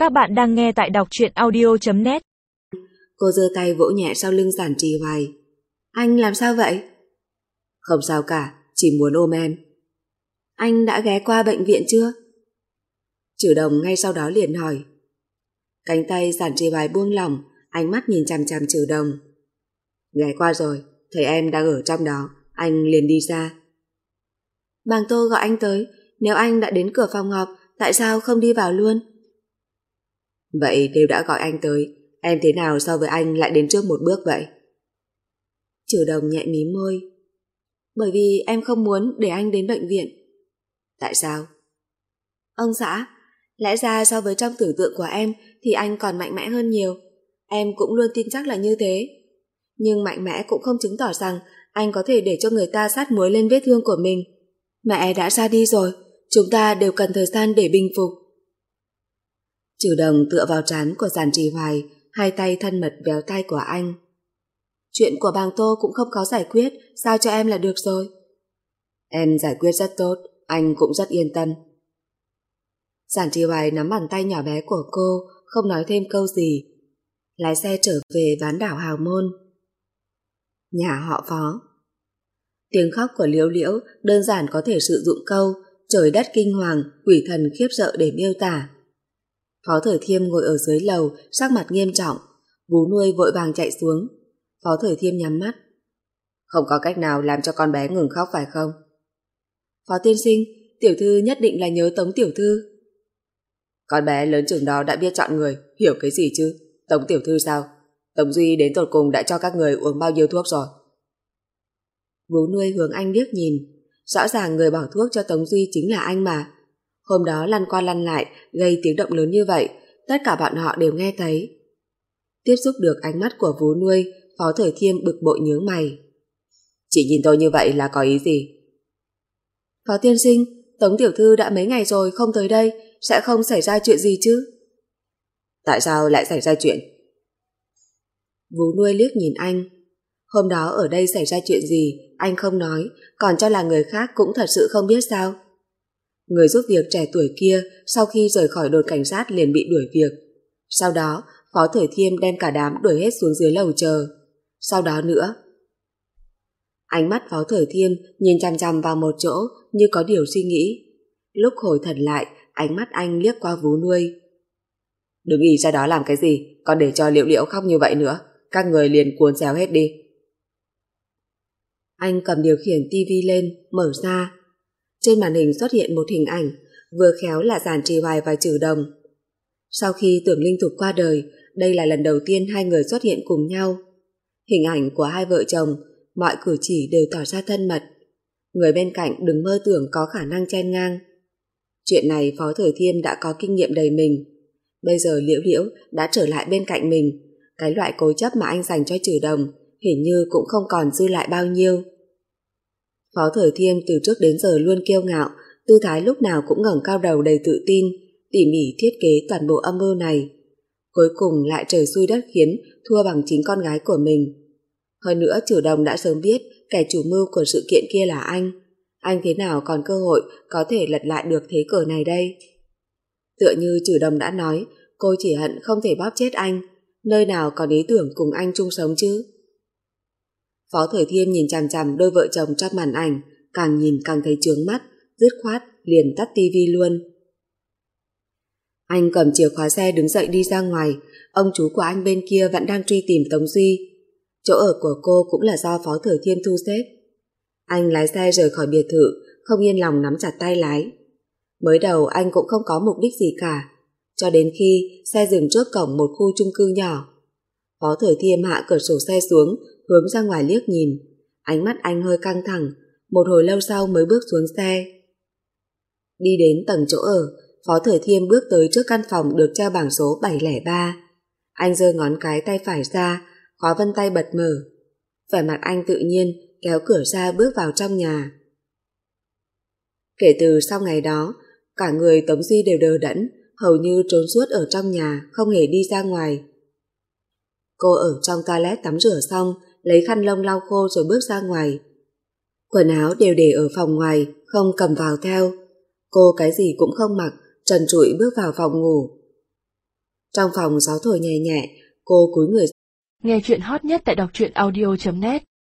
Các bạn đang nghe tại đọc truyện audio.net. Cô giơ tay vỗ nhẹ sau lưng Giản Trì Hoài. Anh làm sao vậy? Không sao cả, chỉ muốn ôm em. Anh đã ghé qua bệnh viện chưa? Trử Đồng ngay sau đó liền hỏi. Cánh tay Giản Trì Hoài buông lỏng, ánh mắt nhìn chằm chằm Trử Đồng. Ghé qua rồi, thấy em đang ở trong đó, anh liền đi ra. Bàng Tô gọi anh tới, nếu anh đã đến cửa phòng họp, tại sao không đi vào luôn? Vậy đều đã gọi anh tới, em thế nào so với anh lại đến trước một bước vậy? Trử Đồng nhẹ mí môi. Bởi vì em không muốn để anh đến bệnh viện. Tại sao? Ông xã, lẽ ra so với trong tưởng tượng của em thì anh còn mạnh mẽ hơn nhiều. Em cũng luôn tin chắc là như thế. Nhưng mạnh mẽ cũng không chứng tỏ rằng anh có thể để cho người ta sát muối lên vết thương của mình. Mẹ đã ra đi rồi, chúng ta đều cần thời gian để bình phục. Trử Đồng tựa vào trán của Giản Trì Hoài, hai tay thân mật véo tay của anh. Chuyện của Bàng Tô cũng không khó giải quyết, giao cho em là được rồi. Em giải quyết rất tốt, anh cũng rất yên tâm. Giản Trì Hoài nắm bàn tay nhỏ bé của cô, không nói thêm câu gì. Lái xe trở về bán đảo Hào Môn. Nhà họ Phó. Tiếng khóc của Liễu Liễu đơn giản có thể sử dụng câu trời đất kinh hoàng, quỷ thần khiếp sợ để miêu tả. Phó Thời Thiêm ngồi ở dưới lầu, sắc mặt nghiêm trọng. Vú nuôi vội vàng chạy xuống. Phó Thời Thiêm nhắm mắt. Không có cách nào làm cho con bé ngừng khóc phải không? Phó tiên sinh, tiểu thư nhất định là nhớ Tống tiểu thư. Con bé lớn chừng đó đã biết chọn người, hiểu cái gì chứ? Tống tiểu thư sao? Tống Duy đến tột cùng đã cho các người uống bao nhiêu thuốc rồi? Vú nuôi hướng anh liếc nhìn. Rõ ràng người bỏ thuốc cho Tống Duy chính là anh mà. Hôm đó lăn qua lăn lại, gây tiếng động lớn như vậy, tất cả bọn họ đều nghe thấy. Tiếp xúc được ánh mắt của vú nuôi, Phó Thời Thiêm bực bội nhướng mày. Chị nhìn tôi như vậy là có ý gì? Phó tiên sinh, Tống tiểu thư đã mấy ngày rồi không tới đây, sẽ không xảy ra chuyện gì chứ? Tại sao lại xảy ra chuyện? Vú nuôi liếc nhìn anh. Hôm đó ở đây xảy ra chuyện gì, anh không nói, còn cho là người khác cũng thật sự không biết sao? Người giúp việc trẻ tuổi kia sau khi rời khỏi đồn cảnh sát liền bị đuổi việc. Sau đó, Phó Thời Thiêm đem cả đám đuổi hết xuống dưới lầu chờ. Sau đó nữa. Ánh mắt Phó Thời Thiêm nhìn chằm chằm vào một chỗ như có điều suy nghĩ. Lúc hồi thần lại, ánh mắt anh liếc qua vú nuôi. Đừng ý ra đó làm cái gì, còn để cho Liễu Liễu khóc như vậy nữa. Các người liền cuốn xéo hết đi. Anh cầm điều khiển tivi lên, mở ra. Trên màn hình xuất hiện một hình ảnh, vừa khéo là Giản Trì Hoài và Trử Đồng. Sau khi Tưởng Linh Thục qua đời, đây là lần đầu tiên hai người xuất hiện cùng nhau. Hình ảnh của hai vợ chồng, mọi cử chỉ đều tỏ ra thân mật. Người bên cạnh đừng mơ tưởng có khả năng chen ngang. Chuyện này Phó Thời Thiêm đã có kinh nghiệm đầy mình. Bây giờ Liễu Liễu đã trở lại bên cạnh mình, cái loại cố chấp mà anh dành cho Trử Đồng hình như cũng không còn dư lại bao nhiêu. Phó Thời Thiêm từ trước đến giờ luôn kiêu ngạo, tư thái lúc nào cũng ngẩng cao đầu đầy tự tin, tỉ mỉ thiết kế toàn bộ âm mưu này. Cuối cùng lại trời xui đất khiến thua bằng chính con gái của mình. Hơn nữa Trử Đồng đã sớm biết kẻ chủ mưu của sự kiện kia là anh. Anh thế nào còn cơ hội có thể lật lại được thế cờ này đây? Tựa như Trử Đồng đã nói, cô chỉ hận không thể bóp chết anh, nơi nào còn ý tưởng cùng anh chung sống chứ? Phó Thời Thiêm nhìn chằm chằm đôi vợ chồng trong màn ảnh, càng nhìn càng thấy chướng mắt, dứt khoát liền tắt tivi luôn. Anh cầm chìa khóa xe đứng dậy đi ra ngoài, ông chú của anh bên kia vẫn đang truy tìm Tống Duy. Chỗ ở của cô cũng là do Phó Thời Thiêm thu xếp. Anh lái xe rời khỏi biệt thự, không yên lòng nắm chặt tay lái. Mới đầu anh cũng không có mục đích gì cả, cho đến khi xe dừng trước cổng một khu chung cư nhỏ. Phó Thời Thiêm hạ cửa sổ xe xuống, hướng ra ngoài liếc nhìn. Ánh mắt anh hơi căng thẳng, một hồi lâu sau mới bước xuống xe. Đi đến tầng chỗ ở, Phó Thời Thiêm bước tới trước căn phòng được treo bảng số 703. Anh giơ ngón cái tay phải ra, khóa vân tay bật mở. Vẻ mặt anh tự nhiên, kéo cửa ra bước vào trong nhà. Kể từ sau ngày đó, cả người Tống Duy đều đờ đẫn, hầu như trốn suốt ở trong nhà, không hề đi ra ngoài. Cô ở trong toilet tắm rửa xong, lấy khăn lông lau khô rồi bước ra ngoài. Quần áo đều để ở phòng ngoài, không cầm vào theo. Cô cái gì cũng không mặc, trần trụi bước vào phòng ngủ. Trong phòng gió thổi nhẹ nhẹ, cô cúi người. Nghe chuyện hot nhất tại đọc truyện audio.net